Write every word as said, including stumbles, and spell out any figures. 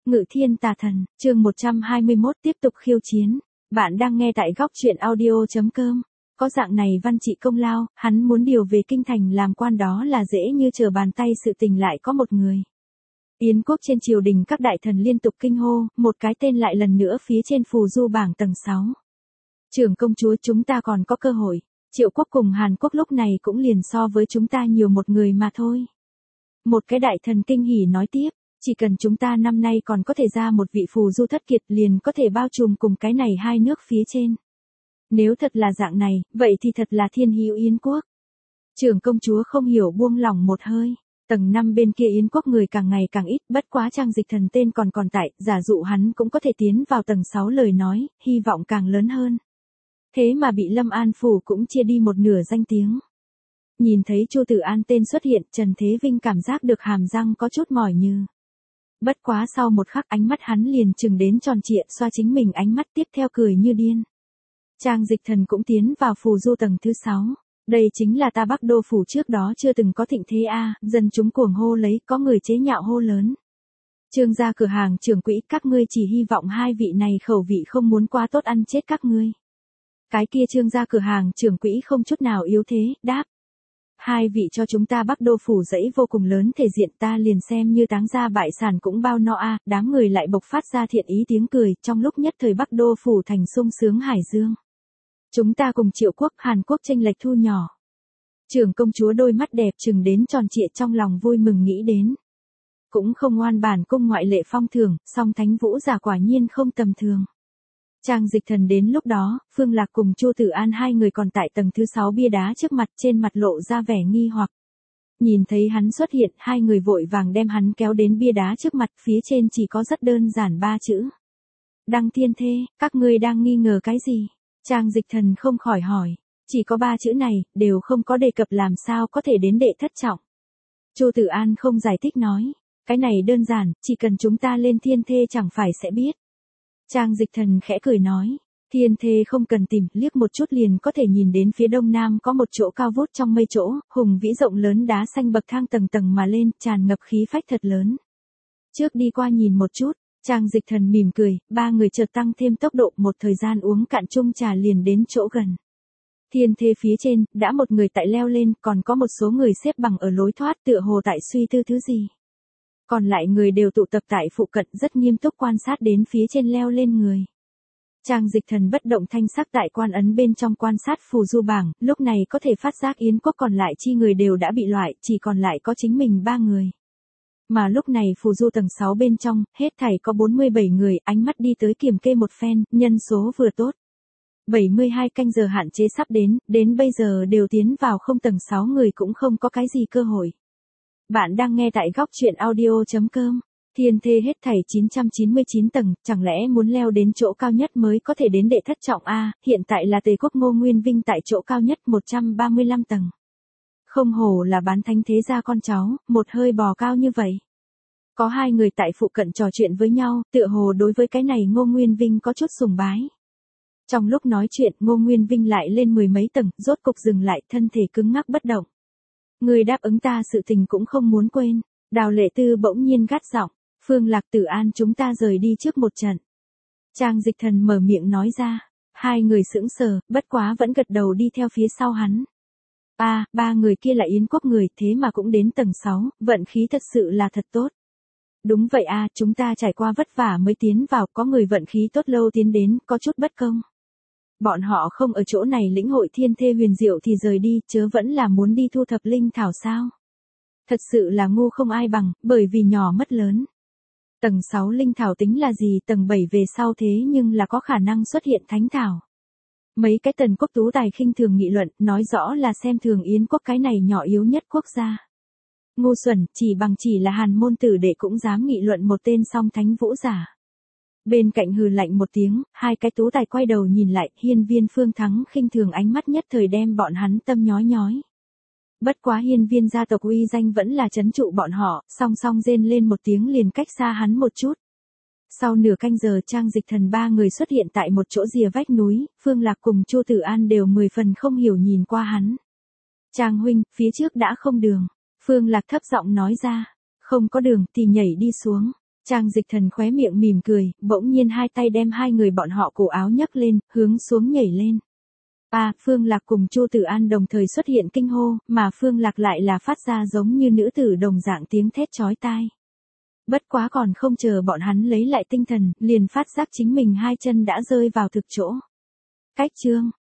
Ngự thiên tà thần, chương một trăm hai mươi mốt tiếp tục khiêu chiến. Bạn đang nghe tại góc truyện audio.com. Có dạng này văn trị công lao, hắn muốn điều về kinh thành làm quan đó là dễ như trở bàn tay, sự tình lại có một người. Yến quốc trên triều đình các đại thần liên tục kinh hô, một cái tên lại lần nữa phía trên phù du bảng tầng sáu. Trưởng công chúa, chúng ta còn có cơ hội. Triệu quốc cùng Hàn Quốc lúc này cũng liền so với chúng ta nhiều một người mà thôi. Một cái đại thần kinh hỉ nói tiếp. Chỉ cần chúng ta năm nay còn có thể ra một vị phù du thất kiệt liền có thể bao trùm cùng cái này hai nước phía trên. Nếu thật là dạng này, vậy thì thật là thiên hữu Yến quốc. Trưởng công chúa không hiểu buông lỏng một hơi. Tầng năm bên kia Yến quốc người càng ngày càng ít, bất quá Trang Dịch Thần tên còn còn tại, giả dụ hắn cũng có thể tiến vào tầng sáu, lời nói, hy vọng càng lớn hơn. Thế mà bị Lâm An phủ cũng chia đi một nửa danh tiếng. Nhìn thấy Chu Tử An tên xuất hiện, Trần Thế Vinh cảm giác được hàm răng có chút mỏi như. Bất quá sau một khắc ánh mắt hắn liền chừng đến tròn trịa, xoa chính mình ánh mắt tiếp theo cười như điên. Trang Dịch Thần cũng tiến vào phù du tầng thứ sáu. Đây chính là ta Bắc Đô phủ trước đó chưa từng có thịnh thế a, dân chúng cuồng hô lấy, có người chế nhạo hô lớn. Trương gia cửa hàng trưởng quỹ, các ngươi chỉ hy vọng hai vị này khẩu vị không muốn quá tốt ăn chết các ngươi. Cái kia Trương gia cửa hàng trưởng quỹ không chút nào yếu thế, đáp. Hai vị cho chúng ta Bắc Đô phủ dẫy vô cùng lớn thể diện, ta liền xem như táng gia bại sản cũng bao no a. Đám người lại bộc phát ra thiện ý tiếng cười, trong lúc nhất thời Bắc Đô phủ thành sung sướng hải dương. Chúng ta cùng Triệu quốc, Hàn Quốc chênh lệch thu nhỏ. Trưởng công chúa đôi mắt đẹp trừng đến tròn trịa, trong lòng vui mừng nghĩ đến. Cũng không ngoan bản cung ngoại lệ phong thường, song thánh vũ giả quả nhiên không tầm thường. Trang Dịch Thần đến lúc đó, Phương Lạc cùng Chu Tử An hai người còn tại tầng thứ sáu bia đá trước mặt, trên mặt lộ ra vẻ nghi hoặc. Nhìn thấy hắn xuất hiện, hai người vội vàng đem hắn kéo đến bia đá trước mặt, phía trên chỉ có rất đơn giản ba chữ. Đăng thiên thê, các ngươi đang nghi ngờ cái gì? Trang Dịch Thần không khỏi hỏi, chỉ có ba chữ này, đều không có đề cập làm sao có thể đến đệ thất trọng. Chu Tử An không giải thích nói, cái này đơn giản, chỉ cần chúng ta lên thiên thê chẳng phải sẽ biết. Trang Dịch Thần khẽ cười nói, thiên thê không cần tìm, liếc một chút liền có thể nhìn đến phía đông nam có một chỗ cao vút trong mây chỗ, hùng vĩ rộng lớn đá xanh bậc thang tầng tầng mà lên, tràn ngập khí phách thật lớn. Trước đi qua nhìn một chút, Trang Dịch Thần mỉm cười, ba người chợt tăng thêm tốc độ, một thời gian uống cạn chung trà liền đến chỗ gần. Thiên thê phía trên, đã một người tại leo lên, còn có một số người xếp bằng ở lối thoát tựa hồ tại suy tư thứ gì. Còn lại người đều tụ tập tại phụ cận rất nghiêm túc quan sát đến phía trên leo lên người. Trang Dịch Thần bất động thanh sắc tại quan ấn bên trong quan sát phù du bảng, lúc này có thể phát giác Yến quốc còn lại chi người đều đã bị loại, chỉ còn lại có chính mình ba người. Mà lúc này phù du tầng sáu bên trong, hết thảy có bốn mươi bảy người, ánh mắt đi tới kiểm kê một phen, nhân số vừa tốt. bảy mươi hai canh giờ hạn chế sắp đến, đến bây giờ đều tiến vào không tầng sáu người cũng không có cái gì cơ hội. Bạn đang nghe tại góc truyện audio.com. Thiên thê hết thảy chín trăm chín mươi chín tầng, chẳng lẽ muốn leo đến chỗ cao nhất mới có thể đến đệ thất trọng a? Hiện tại là Tề quốc Ngô Nguyên Vinh tại chỗ cao nhất một trăm ba mươi lăm tầng. Không hổ là bán thánh thế gia con cháu, một hơi bò cao như vậy. Có hai người tại phụ cận trò chuyện với nhau, tựa hồ đối với cái này Ngô Nguyên Vinh có chút sùng bái. Trong lúc nói chuyện, Ngô Nguyên Vinh lại lên mười mấy tầng, rốt cục dừng lại, thân thể cứng ngắc bất động. Người đáp ứng ta sự tình cũng không muốn quên. Đào Lệ Tư bỗng nhiên gắt giọng, Phương Lạc, Tử An, chúng ta rời đi trước một trận. Trang Dịch Thần mở miệng nói ra, hai người sững sờ, bất quá vẫn gật đầu đi theo phía sau hắn. À, ba người kia là Yến quốc người, thế mà cũng đến tầng sáu, vận khí thật sự là thật tốt. Đúng vậy à, chúng ta trải qua vất vả mới tiến vào, có người vận khí tốt lâu tiến đến, có chút bất công. Bọn họ không ở chỗ này lĩnh hội thiên thê huyền diệu thì rời đi, chớ vẫn là muốn đi thu thập linh thảo sao. Thật sự là ngu không ai bằng, bởi vì nhỏ mất lớn. Tầng sáu linh thảo tính là gì, tầng bảy về sau thế nhưng là có khả năng xuất hiện thánh thảo. Mấy cái tần quốc tú tài khinh thường nghị luận, nói rõ là xem thường Yến quốc cái này nhỏ yếu nhất quốc gia. Ngu xuẩn, chỉ bằng chỉ là Hàn môn tử đệ cũng dám nghị luận một tên song thánh vũ giả. Bên cạnh hừ lạnh một tiếng, hai cái tú tài quay đầu nhìn lại, Hiên Viên Phương Thắng khinh thường ánh mắt nhất thời đem bọn hắn tâm nhói nhói. Bất quá Hiên Viên gia tộc uy danh vẫn là trấn trụ bọn họ, song song rên lên một tiếng liền cách xa hắn một chút. Sau nửa canh giờ Trang Dịch Thần ba người xuất hiện tại một chỗ rìa vách núi, Phương Lạc cùng Chu Tử An đều mười phần không hiểu nhìn qua hắn. Trang huynh, phía trước đã không đường. Phương Lạc thấp giọng nói ra, không có đường thì nhảy đi xuống. Trang Dịch Thần khóe miệng mỉm cười, bỗng nhiên hai tay đem hai người bọn họ cổ áo nhấc lên, hướng xuống nhảy lên. À, Phương Lạc cùng Chu Tử An đồng thời xuất hiện kinh hô, mà Phương Lạc lại là phát ra giống như nữ tử đồng dạng tiếng thét chói tai. Bất quá còn không chờ bọn hắn lấy lại tinh thần, liền phát giác chính mình hai chân đã rơi vào thực chỗ. Cách chương